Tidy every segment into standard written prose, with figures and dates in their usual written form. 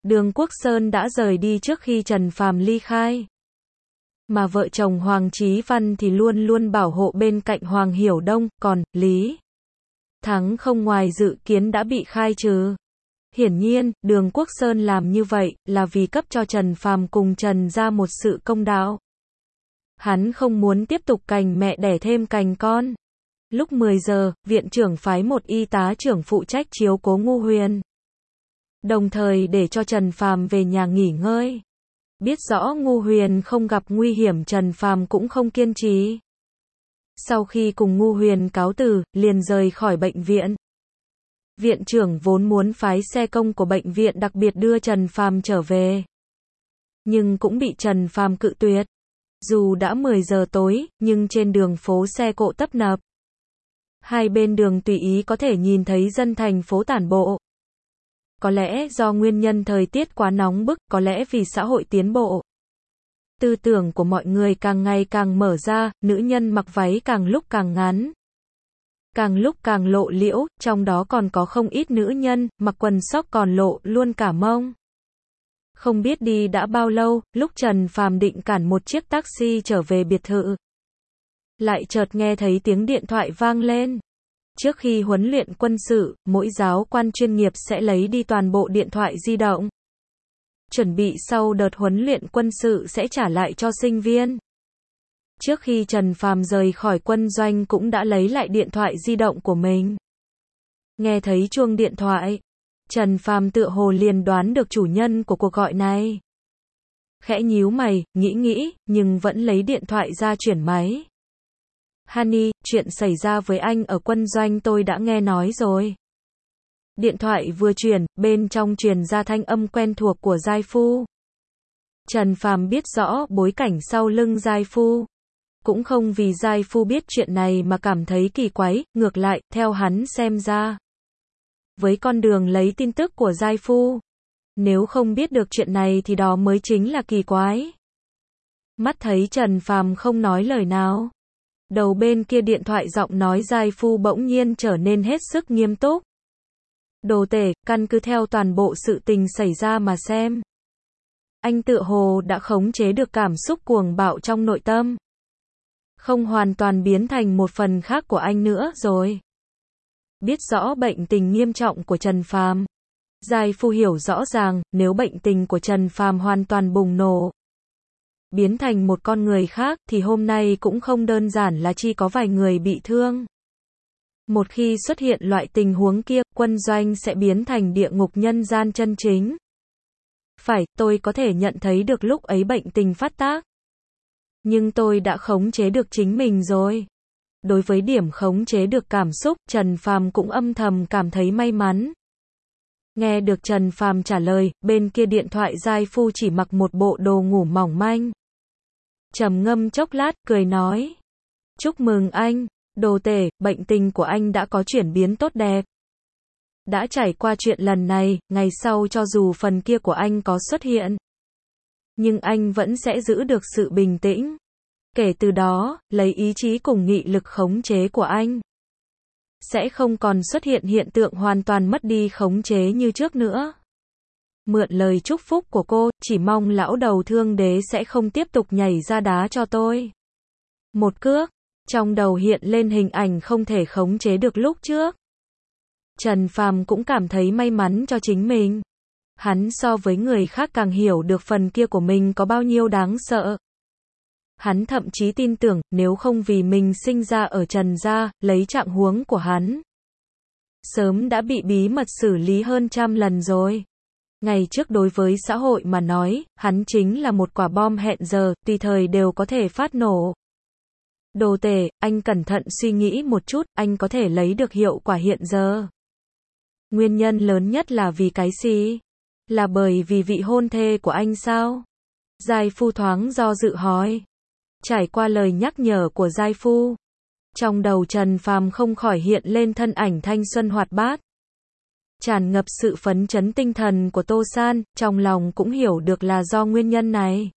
Đường Quốc Sơn đã rời đi trước khi Trần Phàm ly khai. Mà vợ chồng Hoàng Chí Văn thì luôn luôn bảo hộ bên cạnh Hoàng Hiểu Đông, còn Lý Thắng không ngoài dự kiến đã bị khai trừ. Hiển nhiên, Đường Quốc Sơn làm như vậy là vì cấp cho Trần Phàm cùng Trần gia một sự công đạo. Hắn không muốn tiếp tục cành mẹ đẻ thêm cành con. Lúc 10 giờ, viện trưởng phái một y tá trưởng phụ trách chiếu cố Ngu Huyền, đồng thời để cho Trần Phàm về nhà nghỉ ngơi. Biết rõ Ngu Huyền không gặp nguy hiểm, Trần Phàm cũng không kiên trì. Sau khi cùng Ngu Huyền cáo từ, liền rời khỏi bệnh viện. Viện trưởng vốn muốn phái xe công của bệnh viện đặc biệt đưa Trần Phàm trở về, nhưng cũng bị Trần Phàm cự tuyệt. Dù đã 10 giờ tối, nhưng trên đường phố xe cộ tấp nập. Hai bên đường tùy ý có thể nhìn thấy dân thành phố tản bộ. Có lẽ do nguyên nhân thời tiết quá nóng bức, có lẽ vì xã hội tiến bộ. Tư tưởng của mọi người càng ngày càng mở ra, nữ nhân mặc váy càng lúc càng ngắn, càng lúc càng lộ liễu, trong đó còn có không ít nữ nhân mặc quần sóc còn lộ luôn cả mông. Không biết đi đã bao lâu, lúc Trần Phàm định cản một chiếc taxi trở về biệt thự, lại chợt nghe thấy tiếng điện thoại vang lên. Trước khi huấn luyện quân sự, mỗi giáo quan chuyên nghiệp sẽ lấy đi toàn bộ điện thoại di động, chuẩn bị sau đợt huấn luyện quân sự sẽ trả lại cho sinh viên. Trước khi Trần Phàm rời khỏi quân doanh cũng đã lấy lại điện thoại di động của mình. Nghe thấy chuông điện thoại, Trần Phàm tựa hồ liền đoán được chủ nhân của cuộc gọi này. Khẽ nhíu mày, nghĩ, nhưng vẫn lấy điện thoại ra chuyển máy. Honey, chuyện xảy ra với anh ở quân doanh tôi đã nghe nói rồi. Điện thoại vừa chuyển, bên trong truyền ra thanh âm quen thuộc của giai phu. Trần Phàm biết rõ bối cảnh sau lưng giai phu. Cũng không vì giai phu biết chuyện này mà cảm thấy kỳ quái, ngược lại, theo hắn xem ra, với con đường lấy tin tức của giai phu, nếu không biết được chuyện này thì đó mới chính là kỳ quái. Mắt thấy Trần Phàm không nói lời nào, đầu bên kia điện thoại giọng nói giai phu bỗng nhiên trở nên hết sức nghiêm túc. Đồ tể, căn cứ theo toàn bộ sự tình xảy ra mà xem, anh tựa hồ đã khống chế được cảm xúc cuồng bạo trong nội tâm, không hoàn toàn biến thành một phần khác của anh nữa rồi. Biết rõ bệnh tình nghiêm trọng của Trần Phàm, giai phu hiểu rõ ràng, nếu bệnh tình của Trần Phàm hoàn toàn bùng nổ, biến thành một con người khác, thì hôm nay cũng không đơn giản là chỉ có vài người bị thương. Một khi xuất hiện loại tình huống kia, quân doanh sẽ biến thành địa ngục nhân gian chân chính. Phải, tôi có thể nhận thấy được lúc ấy bệnh tình phát tác, nhưng tôi đã khống chế được chính mình rồi. Đối với điểm khống chế được cảm xúc, Trần Phàm cũng âm thầm cảm thấy may mắn. Nghe được Trần Phàm trả lời, bên kia điện thoại giai phu chỉ mặc một bộ đồ ngủ mỏng manh. Trầm ngâm chốc lát, cười nói. Chúc mừng anh, đồ tể, bệnh tình của anh đã có chuyển biến tốt đẹp. Đã trải qua chuyện lần này, ngày sau cho dù phần kia của anh có xuất hiện, nhưng anh vẫn sẽ giữ được sự bình tĩnh. Kể từ đó, lấy ý chí cùng nghị lực khống chế của anh, sẽ không còn xuất hiện hiện tượng hoàn toàn mất đi khống chế như trước nữa. Mượn lời chúc phúc của cô, chỉ mong lão đầu thương đế sẽ không tiếp tục nhảy ra đá cho tôi một cước. Trong đầu hiện lên hình ảnh không thể khống chế được lúc trước. Trần Phàm cũng cảm thấy may mắn cho chính mình. Hắn so với người khác càng hiểu được phần kia của mình có bao nhiêu đáng sợ. Hắn thậm chí tin tưởng, nếu không vì mình sinh ra ở Trần gia, lấy trạng huống của hắn, sớm đã bị bí mật xử lý hơn 100 lần rồi. Ngày trước đối với xã hội mà nói, hắn chính là một quả bom hẹn giờ, tùy thời đều có thể phát nổ. Đồ tể, anh cẩn thận suy nghĩ một chút, anh có thể lấy được hiệu quả hiện giờ. Nguyên nhân lớn nhất là vì cái gì? Là bởi vì vị hôn thê của anh sao? Giai phu thoáng do dự hỏi. Trải qua lời nhắc nhở của giai phu, trong đầu Trần Phàm không khỏi hiện lên thân ảnh thanh xuân hoạt bát, tràn ngập sự phấn chấn tinh thần của Tô San, trong lòng cũng hiểu được là do nguyên nhân này.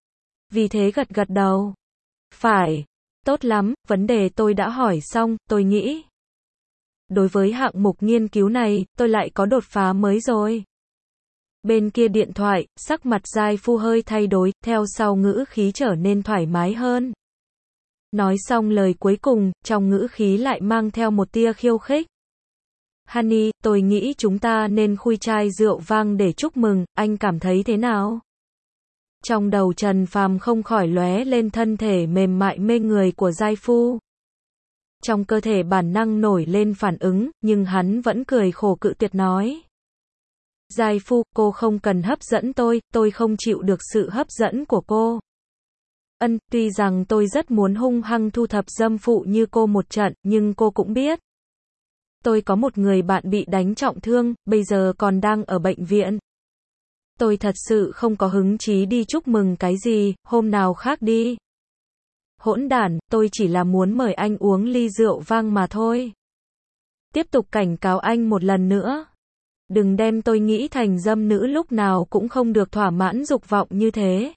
Vì thế gật gật đầu. Phải, tốt lắm, vấn đề tôi đã hỏi xong, tôi nghĩ đối với hạng mục nghiên cứu này, tôi lại có đột phá mới rồi. Bên kia điện thoại, sắc mặt Giai Phu hơi thay đổi, theo sau ngữ khí trở nên thoải mái hơn. Nói xong lời cuối cùng, trong ngữ khí lại mang theo một tia khiêu khích. Honey, tôi nghĩ chúng ta nên khui chai rượu vang để chúc mừng, anh cảm thấy thế nào? Trong đầu Trần Phàm không khỏi lóe lên thân thể mềm mại mê người của Giai Phu. Trong cơ thể bản năng nổi lên phản ứng, nhưng hắn vẫn cười khổ cự tuyệt nói. Giai Phu, cô không cần hấp dẫn tôi không chịu được sự hấp dẫn của cô. Tuy rằng tôi rất muốn hung hăng thu thập dâm phụ như cô một trận, nhưng cô cũng biết. Tôi có một người bạn bị đánh trọng thương, bây giờ còn đang ở bệnh viện. Tôi thật sự không có hứng chí đi chúc mừng cái gì, hôm nào khác đi. Hỗn đản, tôi chỉ là muốn mời anh uống ly rượu vang mà thôi. Tiếp tục cảnh cáo anh một lần nữa. Đừng đem tôi nghĩ thành dâm nữ lúc nào cũng không được thỏa mãn dục vọng như thế.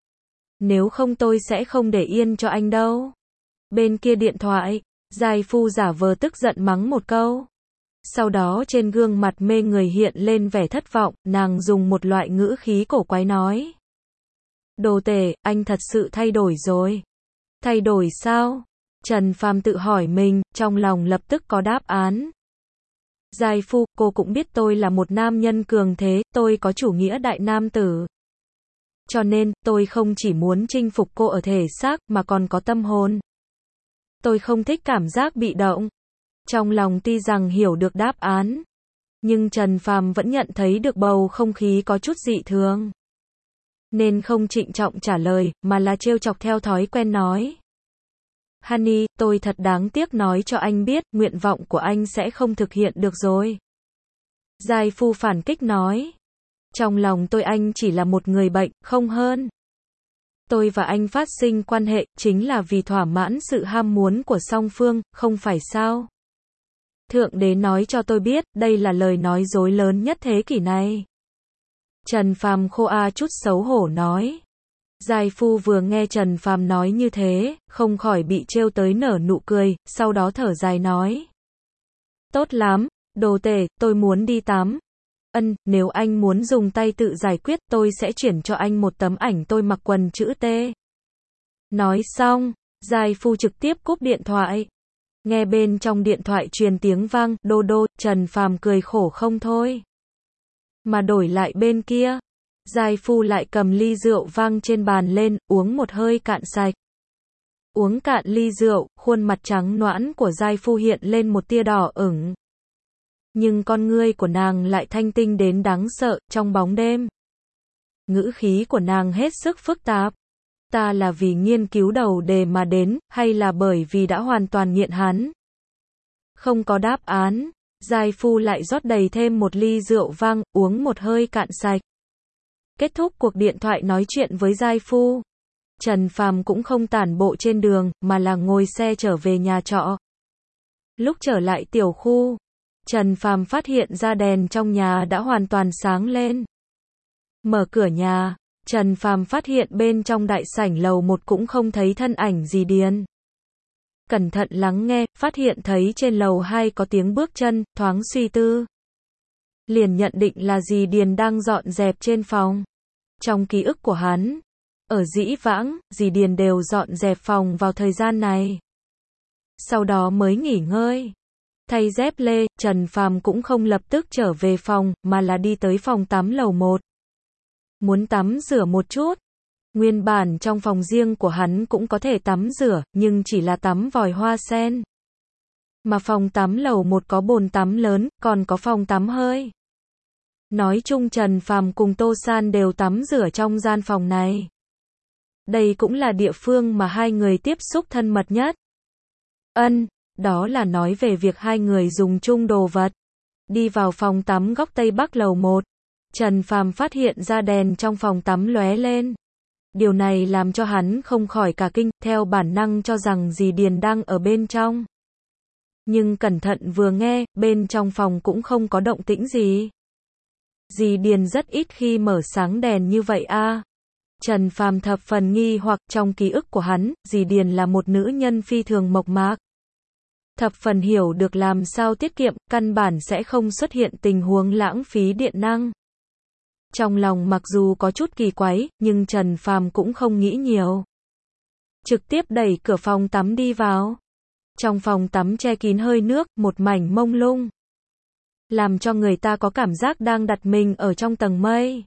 Nếu không tôi sẽ không để yên cho anh đâu. Bên kia điện thoại, Giai Phu giả vờ tức giận mắng một câu. Sau đó trên gương mặt mê người hiện lên vẻ thất vọng, nàng dùng một loại ngữ khí cổ quái nói. Đồ tể, anh thật sự thay đổi rồi. Thay đổi sao? Trần Phàm tự hỏi mình, trong lòng lập tức có đáp án. Giai Phu, cô cũng biết tôi là một nam nhân cường thế, tôi có chủ nghĩa đại nam tử. Cho nên, tôi không chỉ muốn chinh phục cô ở thể xác, mà còn có tâm hồn. Tôi không thích cảm giác bị động. Trong lòng tuy rằng hiểu được đáp án, nhưng Trần Phàm vẫn nhận thấy được bầu không khí có chút dị thường. Nên không trịnh trọng trả lời, mà là trêu chọc theo thói quen nói. Honey, tôi thật đáng tiếc nói cho anh biết, nguyện vọng của anh sẽ không thực hiện được rồi. Giai Phu phản kích nói. Trong lòng tôi anh chỉ là một người bệnh, không hơn. Tôi và anh phát sinh quan hệ, chính là vì thỏa mãn sự ham muốn của song phương, không phải sao? Thượng đế nói cho tôi biết, đây là lời nói dối lớn nhất thế kỷ này. Trần Phàm khô chút xấu hổ nói. Giai Phu vừa nghe Trần Phàm nói như thế, không khỏi bị trêu tới nở nụ cười, sau đó thở dài nói. Tốt lắm, đồ tể, tôi muốn đi tắm. Nếu anh muốn dùng tay tự giải quyết, tôi sẽ chuyển cho anh một tấm ảnh tôi mặc quần chữ T. Nói xong, Giai Phu trực tiếp cúp điện thoại. Nghe bên trong điện thoại truyền tiếng vang, đô đô, Trần Phàm cười khổ không thôi. Mà đổi lại bên kia, Giai Phu lại cầm ly rượu vang trên bàn lên, uống một hơi cạn sạch. Uống cạn ly rượu, khuôn mặt trắng nõn của Giai Phu hiện lên một tia đỏ ửng. Nhưng con ngươi của nàng lại thanh tinh đến đáng sợ, trong bóng đêm. Ngữ khí của nàng hết sức phức tạp. Ta là vì nghiên cứu đầu đề mà đến, hay là bởi vì đã hoàn toàn nghiện hắn? Không có đáp án, Giai Phu lại rót đầy thêm một ly rượu vang, uống một hơi cạn sạch. Kết thúc cuộc điện thoại nói chuyện với Giai Phu, Trần Phàm cũng không tản bộ trên đường, mà là ngồi xe trở về nhà trọ. Lúc trở lại tiểu khu, Trần Phàm phát hiện ra đèn trong nhà đã hoàn toàn sáng lên. Mở cửa nhà, Trần Phàm phát hiện bên trong đại sảnh lầu 1 cũng không thấy thân ảnh dì Điền. Cẩn thận lắng nghe, phát hiện thấy trên lầu 2 có tiếng bước chân, thoáng suy tư. Liền nhận định là dì Điền đang dọn dẹp trên phòng. Trong ký ức của hắn, ở dĩ vãng, dì Điền đều dọn dẹp phòng vào thời gian này. Sau đó mới nghỉ ngơi. Thay dép lê, Trần Phàm cũng không lập tức trở về phòng, mà là đi tới phòng tắm lầu 1. Muốn tắm rửa một chút. Nguyên bản trong phòng riêng của hắn cũng có thể tắm rửa, nhưng chỉ là tắm vòi hoa sen. Mà phòng tắm lầu 1 có bồn tắm lớn, còn có phòng tắm hơi. Nói chung Trần Phàm cùng Tô San đều tắm rửa trong gian phòng này. Đây cũng là địa phương mà hai người tiếp xúc thân mật nhất. Đó là nói về việc hai người dùng chung đồ vật. Đi vào phòng tắm góc Tây Bắc lầu 1. Trần Phàm phát hiện ra đèn trong phòng tắm lóe lên. Điều này làm cho hắn không khỏi cả kinh, theo bản năng cho rằng dì Điền đang ở bên trong. Nhưng cẩn thận vừa nghe, bên trong phòng cũng không có động tĩnh gì. Dì Điền rất ít khi mở sáng đèn như vậy a. Trần Phàm thập phần nghi hoặc, trong ký ức của hắn, dì Điền là một nữ nhân phi thường mộc mạc. Thập phần hiểu được làm sao tiết kiệm, căn bản sẽ không xuất hiện tình huống lãng phí điện năng. Trong lòng mặc dù có chút kỳ quái, nhưng Trần Phàm cũng không nghĩ nhiều. Trực tiếp đẩy cửa phòng tắm đi vào. Trong phòng tắm che kín hơi nước, một mảnh mông lung, làm cho người ta có cảm giác đang đặt mình ở trong tầng mây.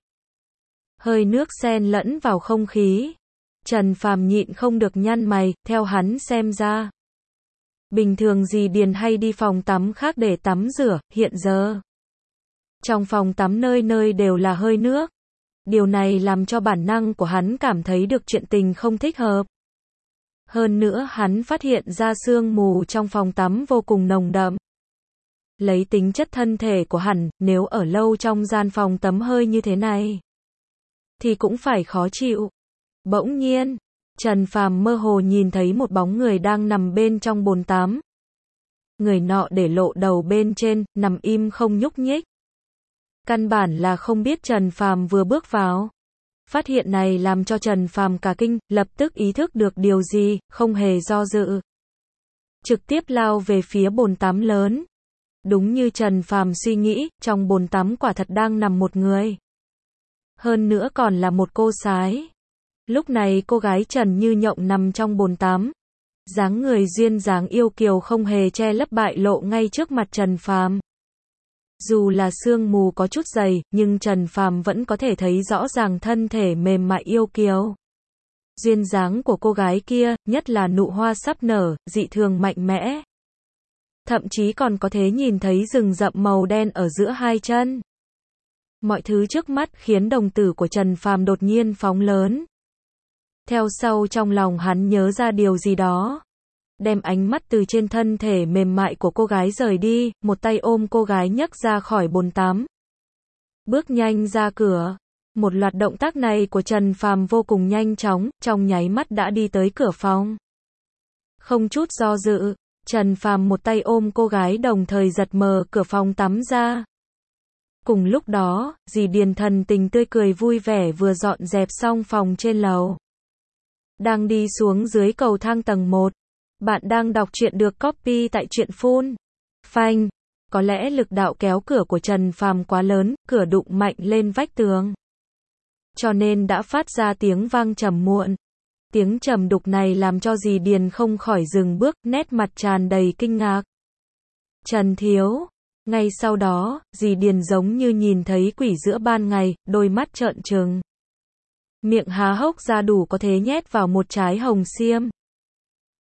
Hơi nước xen lẫn vào không khí. Trần Phàm nhịn không được nhăn mày, theo hắn xem ra. Bình thường dì Điền hay đi phòng tắm khác để tắm rửa, hiện giờ trong phòng tắm nơi nơi đều là hơi nước. Điều này làm cho bản năng của hắn cảm thấy được chuyện tình không thích hợp. Hơn nữa hắn phát hiện ra sương mù trong phòng tắm vô cùng nồng đậm. Lấy tính chất thân thể của hắn, nếu ở lâu trong gian phòng tắm hơi như thế này, thì cũng phải khó chịu. Bỗng nhiên, Trần Phàm mơ hồ nhìn thấy một bóng người đang nằm bên trong bồn tắm. Người nọ để lộ đầu bên trên, nằm im không nhúc nhích. Căn bản là không biết Trần Phàm vừa bước vào. Phát hiện này làm cho Trần Phàm cả kinh, lập tức ý thức được điều gì, không hề do dự. Trực tiếp lao về phía bồn tắm lớn. Đúng như Trần Phàm suy nghĩ, trong bồn tắm quả thật đang nằm một người. Hơn nữa còn là một cô sái. Lúc này cô gái Trần Như Nhộng nằm trong bồn tắm. Dáng người duyên dáng yêu kiều không hề che lấp bại lộ ngay trước mặt Trần Phàm. Dù là sương mù có chút dày, nhưng Trần Phàm vẫn có thể thấy rõ ràng thân thể mềm mại yêu kiều. Duyên dáng của cô gái kia, nhất là nụ hoa sắp nở, dị thường mạnh mẽ. Thậm chí còn có thể nhìn thấy rừng rậm màu đen ở giữa hai chân. Mọi thứ trước mắt khiến đồng tử của Trần Phàm đột nhiên phóng lớn. Theo sau trong lòng hắn nhớ ra điều gì đó. Đem ánh mắt từ trên thân thể mềm mại của cô gái rời đi, một tay ôm cô gái nhấc ra khỏi bồn tắm. Bước nhanh ra cửa. Một loạt động tác này của Trần Phàm vô cùng nhanh chóng, trong nháy mắt đã đi tới cửa phòng. Không chút do dự, Trần Phàm một tay ôm cô gái đồng thời giật mở cửa phòng tắm ra. Cùng lúc đó, dì Điền thần tình tươi cười vui vẻ vừa dọn dẹp xong phòng trên lầu. Đang đi xuống dưới cầu thang tầng 1. Bạn đang đọc truyện được copy tại truyện Phun. Phanh. Có lẽ lực đạo kéo cửa của Trần Phàm quá lớn, cửa đụng mạnh lên vách tường. Cho nên đã phát ra tiếng vang trầm muộn. Tiếng trầm đục này làm cho dì Điền không khỏi dừng bước, nét mặt tràn đầy kinh ngạc. Trần thiếu. Ngay sau đó, dì Điền giống như nhìn thấy quỷ giữa ban ngày, đôi mắt trợn trừng. Miệng há hốc ra đủ có thể nhét vào một trái hồng xiêm.